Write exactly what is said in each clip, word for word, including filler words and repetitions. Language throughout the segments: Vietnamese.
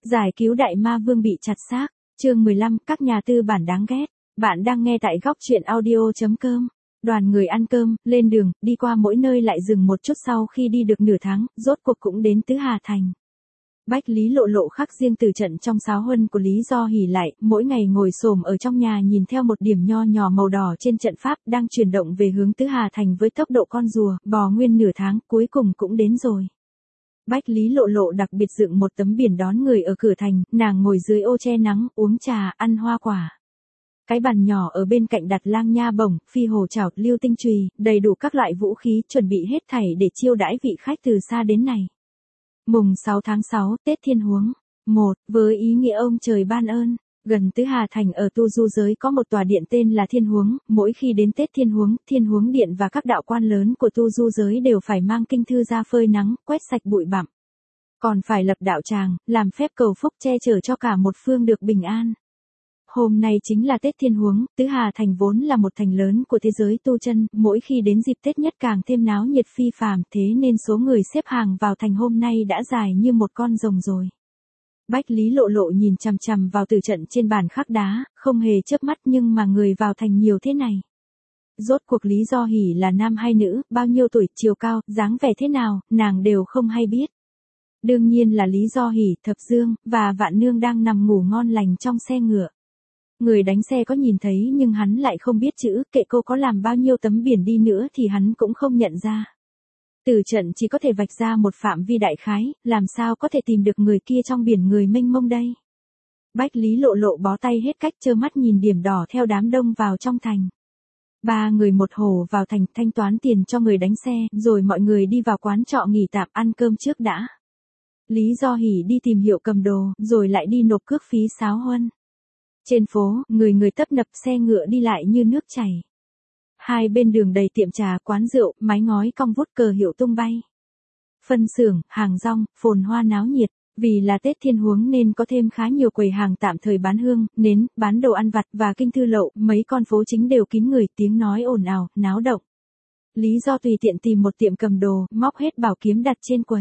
Giải cứu đại ma vương bị chặt xác, chương mười lăm, các nhà tư bản đáng ghét. Bạn đang nghe tại góc truyện audio.com. Đoàn người ăn cơm, lên đường, đi qua mỗi nơi lại dừng một chút sau khi đi được nửa tháng, rốt cuộc cũng đến Tứ Hà Thành. Bách Lý Lộ Lộ khắc riêng từ trận trong sáo huân của Lý Do Hỉ lại, mỗi ngày ngồi xổm ở trong nhà nhìn theo một điểm nho nhỏ màu đỏ trên trận pháp đang chuyển động về hướng Tứ Hà Thành với tốc độ con rùa, bò nguyên nửa tháng, cuối cùng cũng đến rồi. Bách Lý Lộ Lộ đặc biệt dựng một tấm biển đón người ở cửa thành, nàng ngồi dưới ô che nắng, uống trà, ăn hoa quả. Cái bàn nhỏ ở bên cạnh đặt lang nha bổng, phi hồ chảo, lưu tinh chùy, đầy đủ các loại vũ khí, chuẩn bị hết thảy để chiêu đãi vị khách từ xa đến này. Mùng sáu tháng sáu, Tết Thiên Huống. một. Với ý nghĩa ông trời ban ơn, gần Tứ Hà Thành ở Tu Du giới có một tòa điện tên là Thiên Huống, mỗi khi đến Tết Thiên Huống, Thiên Huống Điện và các đạo quan lớn của Tu Du giới đều phải mang kinh thư ra phơi nắng, quét sạch bụi bặm. Còn phải lập đạo tràng, làm phép cầu phúc che chở cho cả một phương được bình an. Hôm nay chính là Tết Thiên Huống, Tứ Hà Thành vốn là một thành lớn của thế giới tu chân, mỗi khi đến dịp Tết nhất càng thêm náo nhiệt phi phàm, thế nên số người xếp hàng vào thành hôm nay đã dài như một con rồng rồi. Bách Lý Lộ Lộ nhìn chằm chằm vào từ trận trên bàn khắc đá, không hề chớp mắt, nhưng mà người vào thành nhiều thế này. Rốt cuộc Lý Do Hỉ là nam hay nữ, bao nhiêu tuổi, chiều cao, dáng vẻ thế nào, nàng đều không hay biết. Đương nhiên là Lý Do Hỉ, Thập Dương, và Vạn Nương đang nằm ngủ ngon lành trong xe ngựa. Người đánh xe có nhìn thấy nhưng hắn lại không biết chữ, kệ cô có làm bao nhiêu tấm biển đi nữa thì hắn cũng không nhận ra. Từ trận chỉ có thể vạch ra một phạm vi đại khái, làm sao có thể tìm được người kia trong biển người mênh mông đây. Bách Lý Lộ Lộ bó tay hết cách, trơ mắt nhìn điểm đỏ theo đám đông vào trong thành. Ba người một hồ vào thành, thanh toán tiền cho người đánh xe, rồi mọi người đi vào quán trọ nghỉ tạm ăn cơm trước đã. Lý Do Hỉ đi tìm hiệu cầm đồ, rồi lại đi nộp cước phí sáo huân. Trên phố, người người tấp nập, xe ngựa đi lại như nước chảy. Hai bên đường đầy tiệm trà, quán rượu, mái ngói cong vút, cờ hiệu tung bay. Phân xưởng, hàng rong, phồn hoa náo nhiệt, vì là Tết Thiên Huống nên có thêm khá nhiều quầy hàng tạm thời bán hương, nến, bán đồ ăn vặt và kinh thư lậu, mấy con phố chính đều kín người, tiếng nói ồn ào, náo động. Lý Do tùy tiện tìm một tiệm cầm đồ, móc hết bảo kiếm đặt trên quầy.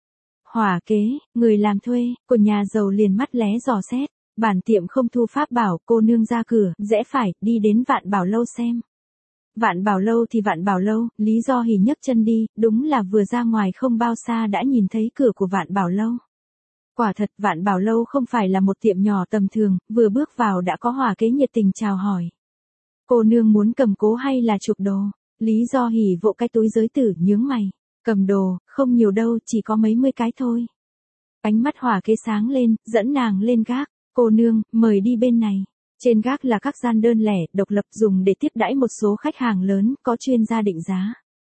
Hỏa kế, người làm thuê, của nhà giàu liền mắt lé dò xét. Bản tiệm không thu pháp bảo, cô nương ra cửa, rẽ phải, đi đến Vạn Bảo Lâu xem. Vạn Bảo Lâu thì Vạn Bảo Lâu, Lý Do Hỉ nhấc chân đi, đúng là vừa ra ngoài không bao xa đã nhìn thấy cửa của Vạn Bảo Lâu. Quả thật, Vạn Bảo Lâu không phải là một tiệm nhỏ tầm thường, vừa bước vào đã có hỏa kế nhiệt tình chào hỏi. Cô nương muốn cầm cố hay là chụp đồ? Lý Do Hỉ vỗ cái túi giới tử, nhướng mày. Cầm đồ, không nhiều đâu, chỉ có mấy mươi cái thôi. Ánh mắt hỏa kế sáng lên, dẫn nàng lên gác. Cô nương, mời đi bên này. Trên gác là các gian đơn lẻ, độc lập dùng để tiếp đãi một số khách hàng lớn, có chuyên gia định giá.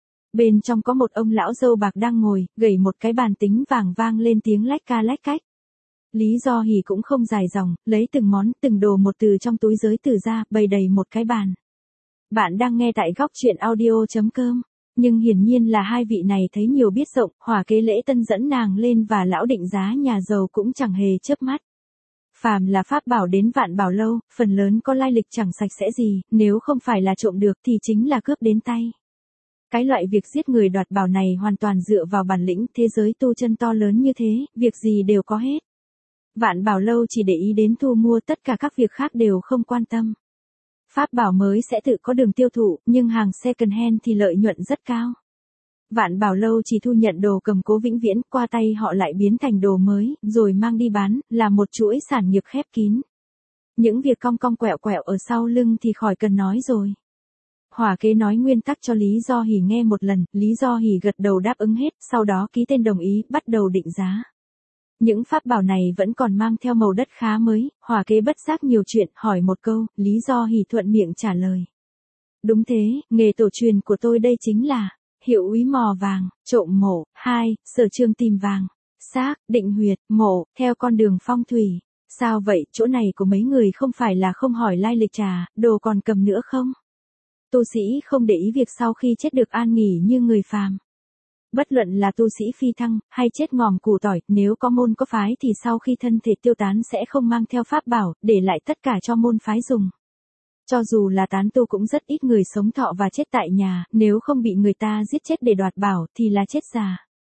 Bên trong có một ông lão râu bạc đang ngồi, gầy một cái bàn tính vàng vang lên tiếng lách ca lách cách. Lý Do Hỉ cũng không dài dòng, lấy từng món, từng đồ một từ trong túi giới tử ra, bày đầy một cái bàn. Bạn đang nghe tại góc truyện audio.com. Nhưng hiển nhiên là hai vị này thấy nhiều biết rộng, hỏa kế lễ tân dẫn nàng lên và lão định giá nhà giàu cũng chẳng hề chớp mắt. Phàm là pháp bảo đến Vạn Bảo Lâu, phần lớn có lai lịch chẳng sạch sẽ gì, nếu không phải là trộm được thì chính là cướp đến tay. Cái loại việc giết người đoạt bảo này hoàn toàn dựa vào bản lĩnh, thế giới tu chân to lớn như thế, việc gì đều có hết. Vạn Bảo Lâu chỉ để ý đến thu mua, tất cả các việc khác đều không quan tâm. Pháp bảo mới sẽ tự có đường tiêu thụ, nhưng hàng second hand thì lợi nhuận rất cao. Vạn Bảo Lâu chỉ thu nhận đồ cầm cố vĩnh viễn, qua tay họ lại biến thành đồ mới, rồi mang đi bán, là một chuỗi sản nghiệp khép kín. Những việc cong cong quẹo quẹo ở sau lưng thì khỏi cần nói rồi. Hỏa kế nói nguyên tắc cho Lý Do Hỉ nghe một lần, Lý Do Hỉ gật đầu đáp ứng hết, sau đó ký tên đồng ý, bắt đầu định giá. Những pháp bảo này vẫn còn mang theo màu đất khá mới, hỏa kế bất giác nhiều chuyện, hỏi một câu, Lý Do Hỉ thuận miệng trả lời. Đúng thế, nghề tổ truyền của tôi đây chính là hiệu úy mò vàng, trộm mộ, hai, sở trường tìm vàng, xác, định huyệt, mộ, theo con đường phong thủy. Sao vậy, chỗ này của mấy người không phải là không hỏi lai lịch trà, đồ còn cầm nữa không? Tu sĩ không để ý việc sau khi chết được an nghỉ như người phàm. Bất luận là tu sĩ phi thăng, hay chết ngòm củ tỏi, nếu có môn có phái thì sau khi thân thể tiêu tán sẽ không mang theo pháp bảo, để lại tất cả cho môn phái dùng. Cho dù là tán tu cũng rất ít người sống thọ và chết tại nhà, nếu không bị người ta giết chết để đoạt bảo thì là chết già.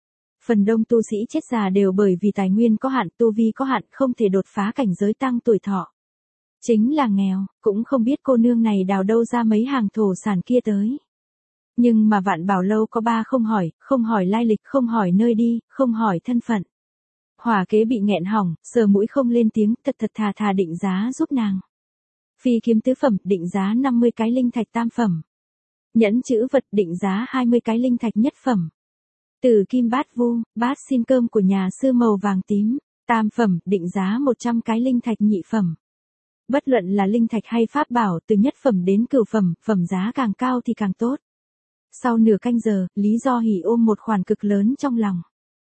Phần đông tu sĩ chết già đều bởi vì tài nguyên có hạn, tu vi có hạn, không thể đột phá cảnh giới tăng tuổi thọ. Chính là nghèo, cũng không biết cô nương này đào đâu ra mấy hàng thổ sản kia tới. Nhưng mà Vạn Bảo Lâu có ba không hỏi, không hỏi lai lịch, không hỏi nơi đi, không hỏi thân phận. Hỏa kế bị nghẹn hỏng, sờ mũi không lên tiếng, thật thật thà thà định giá giúp nàng. Phi kiếm tứ phẩm, định giá năm mươi cái linh thạch tam phẩm. Nhẫn chữ vật định giá hai mươi cái linh thạch nhất phẩm. Từ kim bát vu, bát xin cơm của nhà sư màu vàng tím, tam phẩm, định giá một trăm cái linh thạch nhị phẩm. Bất luận là linh thạch hay pháp bảo, từ nhất phẩm đến cửu phẩm, phẩm giá càng cao thì càng tốt. Sau nửa canh giờ, Lý Do Hỉ ôm một khoản cực lớn trong lòng.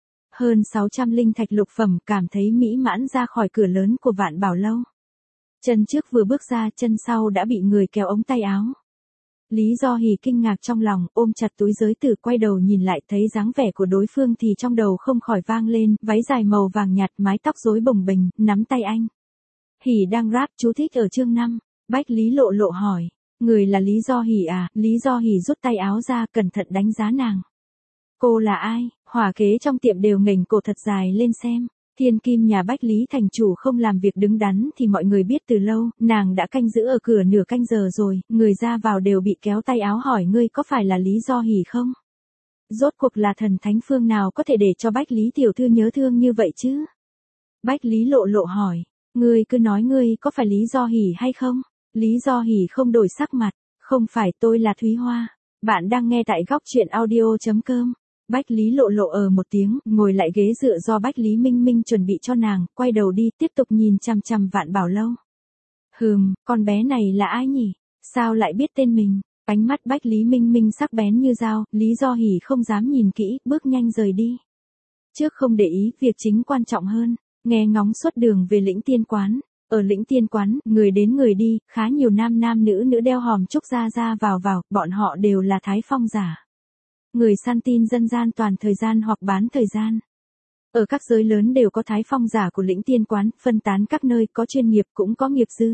Hơn sáu trăm linh thạch lục phẩm, cảm thấy mỹ mãn ra khỏi cửa lớn của Vạn Bảo Lâu. Chân trước vừa bước ra, chân sau đã bị người kéo ống tay áo. Lý Do Hỉ kinh ngạc trong lòng, ôm chặt túi giới tử, quay đầu nhìn lại, thấy dáng vẻ của đối phương thì trong đầu không khỏi vang lên, váy dài màu vàng nhạt, mái tóc rối bồng bềnh, nắm tay anh. Hỉ đang rap chú thích ở chương năm. Bách Lý Lộ Lộ hỏi, người là Lý Do Hỉ à? Lý Do Hỉ rút tay áo ra, cẩn thận đánh giá nàng. Cô là ai? Hỏa kế trong tiệm đều nghềnh cổ thật dài lên xem. Thiên kim nhà Bách Lý thành chủ không làm việc đứng đắn thì mọi người biết từ lâu, nàng đã canh giữ ở cửa nửa canh giờ rồi, người ra vào đều bị kéo tay áo hỏi ngươi có phải là Lý Do Hỉ không? Rốt cuộc là thần thánh phương nào có thể để cho Bách Lý tiểu thư nhớ thương như vậy chứ? Bách Lý Lộ Lộ hỏi, ngươi cứ nói ngươi có phải Lý Do Hỉ hay không? Lý Do Hỉ không đổi sắc mặt, không phải, tôi là Thúy Hoa. Bạn đang nghe tại góc truyện audio chấm com. Bách Lý Lộ Lộ ở một tiếng, ngồi lại ghế dựa do Bách Lý Minh Minh chuẩn bị cho nàng, quay đầu đi, tiếp tục nhìn chằm chằm Vạn Bảo Lâu. Hừm, con bé này là ai nhỉ? Sao lại biết tên mình? Ánh mắt Bách Lý Minh Minh sắc bén như dao, Lý Do Hỉ không dám nhìn kỹ, bước nhanh rời đi. Trước không để ý, việc chính quan trọng hơn, nghe ngóng suốt đường về Lĩnh Tiên Quán. Ở Lĩnh Tiên Quán, người đến người đi, khá nhiều nam nam nữ nữ đeo hòm trúc ra ra vào vào, bọn họ đều là Thái Phong giả. Người săn tin dân gian toàn thời gian hoặc bán thời gian. Ở các giới lớn đều có Thái Phong giả của Lĩnh Tiên Quán, phân tán các nơi, có chuyên nghiệp cũng có nghiệp dư.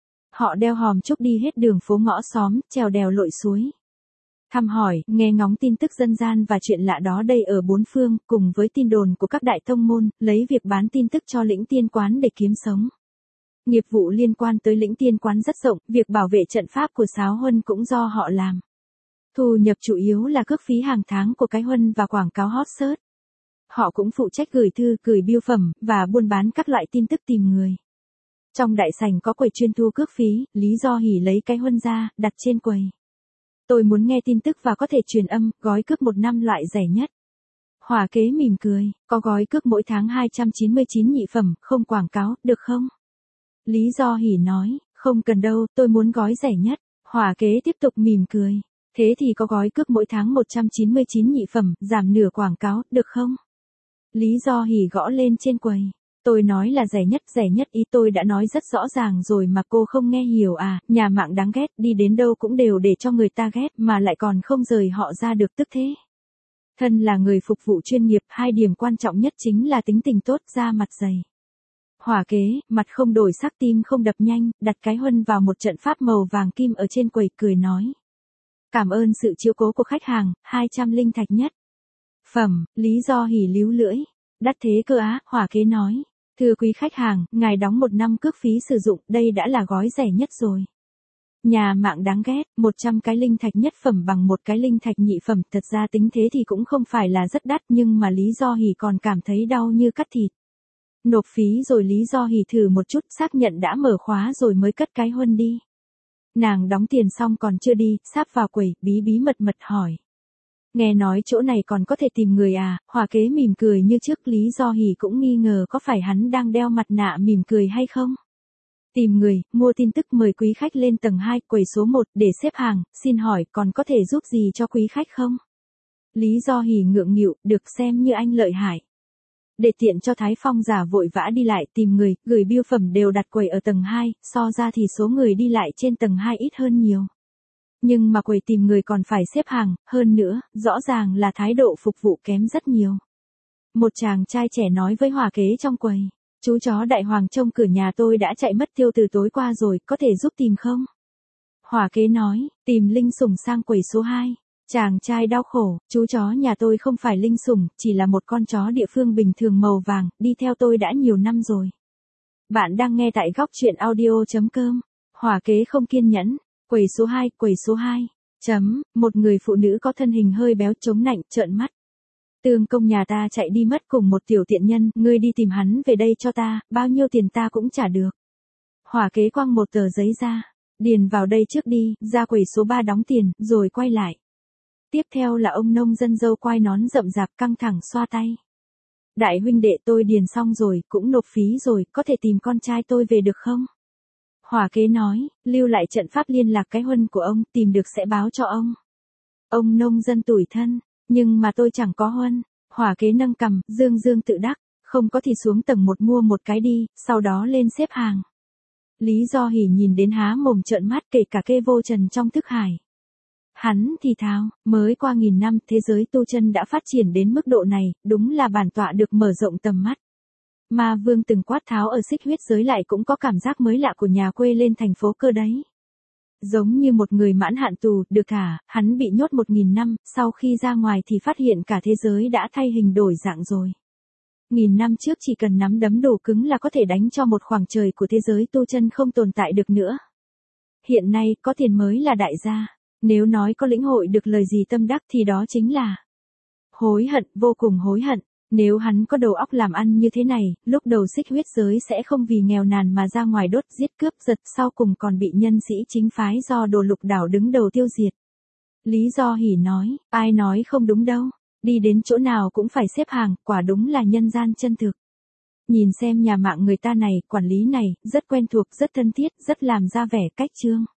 Họ đeo hòm trúc đi hết đường phố ngõ xóm, trèo đèo lội suối. Thăm hỏi, nghe ngóng tin tức dân gian và chuyện lạ đó đây ở bốn phương, cùng với tin đồn của các đại tông môn, lấy việc bán tin tức cho Lĩnh Tiên Quán để kiếm sống. Nghiệp vụ liên quan tới Lĩnh Tiên Quán rất rộng, việc bảo vệ trận pháp của Sáo Huân cũng do họ làm. Thu nhập chủ yếu là cước phí hàng tháng của cái huân và quảng cáo hot search. Họ cũng phụ trách gửi thư, gửi bưu phẩm, và buôn bán các loại tin tức tìm người. Trong đại sảnh có quầy chuyên thu cước phí, Lý Do Hỉ lấy cái huân ra, đặt trên quầy. Tôi muốn nghe tin tức và có thể truyền âm, gói cước một năm loại rẻ nhất. Hỏa kế mỉm cười, có gói cước mỗi tháng hai trăm chín mươi chín nhị phẩm, không quảng cáo, được không? Lý Do Hỉ nói, không cần đâu, tôi muốn gói rẻ nhất. Hỏa kế tiếp tục mỉm cười. Thế thì có gói cước mỗi tháng một trăm chín mươi chín nhị phẩm, giảm nửa quảng cáo, được không? Lý Do Hỉ gõ lên trên quầy. Tôi nói là rẻ nhất, rẻ nhất ý tôi đã nói rất rõ ràng rồi mà cô không nghe hiểu à, nhà mạng đáng ghét, đi đến đâu cũng đều để cho người ta ghét mà lại còn không rời họ ra được tức thế. Thân là người phục vụ chuyên nghiệp, hai điểm quan trọng nhất chính là tính tình tốt, da mặt dày. Hỏa kế, mặt không đổi sắc tim không đập nhanh, đặt cái huân vào một trận pháp màu vàng kim ở trên quầy, cười nói. Cảm ơn sự chiếu cố của khách hàng, hai trăm linh thạch nhất. Phẩm, Lý Do Hỉ líu lưỡi. Đắt thế cơ á, hỏa kế nói. Thưa quý khách hàng, ngài đóng một năm cước phí sử dụng, đây đã là gói rẻ nhất rồi. Nhà mạng đáng ghét, một trăm cái linh thạch nhất phẩm bằng một cái linh thạch nhị phẩm, thật ra tính thế thì cũng không phải là rất đắt nhưng mà Lý Do Hỉ còn cảm thấy đau như cắt thịt. Nộp phí rồi Lý Do Hỉ thử một chút, xác nhận đã mở khóa rồi mới cất cái huân đi. Nàng đóng tiền xong còn chưa đi, sáp vào quầy, bí bí mật mật hỏi. Nghe nói chỗ này còn có thể tìm người à, hỏa kế mỉm cười như trước. Lý Do Hỉ cũng nghi ngờ có phải hắn đang đeo mặt nạ mỉm cười hay không. Tìm người, mua tin tức mời quý khách lên tầng hai, quầy số một, để xếp hàng, xin hỏi còn có thể giúp gì cho quý khách không? Lý Do Hỉ ngượng nghịu, được xem như anh lợi hại. Để tiện cho Thái Phong giả vội vã đi lại tìm người, gửi bưu phẩm đều đặt quầy ở tầng hai, so ra thì số người đi lại trên tầng hai ít hơn nhiều. Nhưng mà quầy tìm người còn phải xếp hàng, hơn nữa, rõ ràng là thái độ phục vụ kém rất nhiều. Một chàng trai trẻ nói với hỏa kế trong quầy, chú chó đại hoàng trông cửa nhà tôi đã chạy mất tiêu từ tối qua rồi, có thể giúp tìm không? Hỏa kế nói, tìm Linh Sủng sang quầy số hai. Chàng trai đau khổ, chú chó nhà tôi không phải linh sủng, chỉ là một con chó địa phương bình thường màu vàng, đi theo tôi đã nhiều năm rồi. Bạn đang nghe tại góc chuyện audio.com. Hỏa kế không kiên nhẫn. Quầy số hai, quầy số hai. Chấm, một người phụ nữ có thân hình hơi béo chống nạnh, trợn mắt. Tương công nhà ta chạy đi mất cùng một tiểu tiện nhân, ngươi đi tìm hắn về đây cho ta, bao nhiêu tiền ta cũng trả được. Hỏa kế quăng một tờ giấy ra. Điền vào đây trước đi, ra quầy số ba đóng tiền, rồi quay lại. Tiếp theo là ông nông dân râu quai nón rậm rạp căng thẳng xoa tay. Đại huynh đệ tôi điền xong rồi, cũng nộp phí rồi, có thể tìm con trai tôi về được không? Hỏa kế nói, lưu lại trận pháp liên lạc cái huân của ông, tìm được sẽ báo cho ông. Ông nông dân tủi thân, nhưng mà tôi chẳng có huân. Hỏa kế nâng cằm, dương dương tự đắc, không có thì xuống tầng một mua một cái đi, sau đó lên xếp hàng. Lý Do Hỉ nhìn đến há mồm trợn mắt, kể cả Kê Vô Trần trong thức hải. Hắn thì thào, mới qua nghìn năm, thế giới tu chân đã phát triển đến mức độ này, đúng là bản tọa được mở rộng tầm mắt. Ma Vương từng quát tháo ở Xích Huyết giới lại cũng có cảm giác mới lạ của nhà quê lên thành phố cơ đấy. Giống như một người mãn hạn tù, được thả, hắn bị nhốt một nghìn năm, sau khi ra ngoài thì phát hiện cả thế giới đã thay hình đổi dạng rồi. Nghìn năm trước chỉ cần nắm đấm đủ cứng là có thể đánh cho một khoảng trời của thế giới tu chân không tồn tại được nữa. Hiện nay, có tiền mới là đại gia. Nếu nói có lĩnh hội được lời gì tâm đắc thì đó chính là hối hận, vô cùng hối hận. Nếu hắn có đầu óc làm ăn như thế này, lúc đầu Xích Huyết giới sẽ không vì nghèo nàn mà ra ngoài đốt giết cướp giật, sau cùng còn bị nhân sĩ chính phái do Đồ Lục Đảo đứng đầu tiêu diệt. Lý Do Hỉ nói, ai nói không đúng đâu, đi đến chỗ nào cũng phải xếp hàng, quả đúng là nhân gian chân thực. Nhìn xem nhà mạng người ta này, quản lý này, rất quen thuộc, rất thân thiết, rất làm ra vẻ cách trương.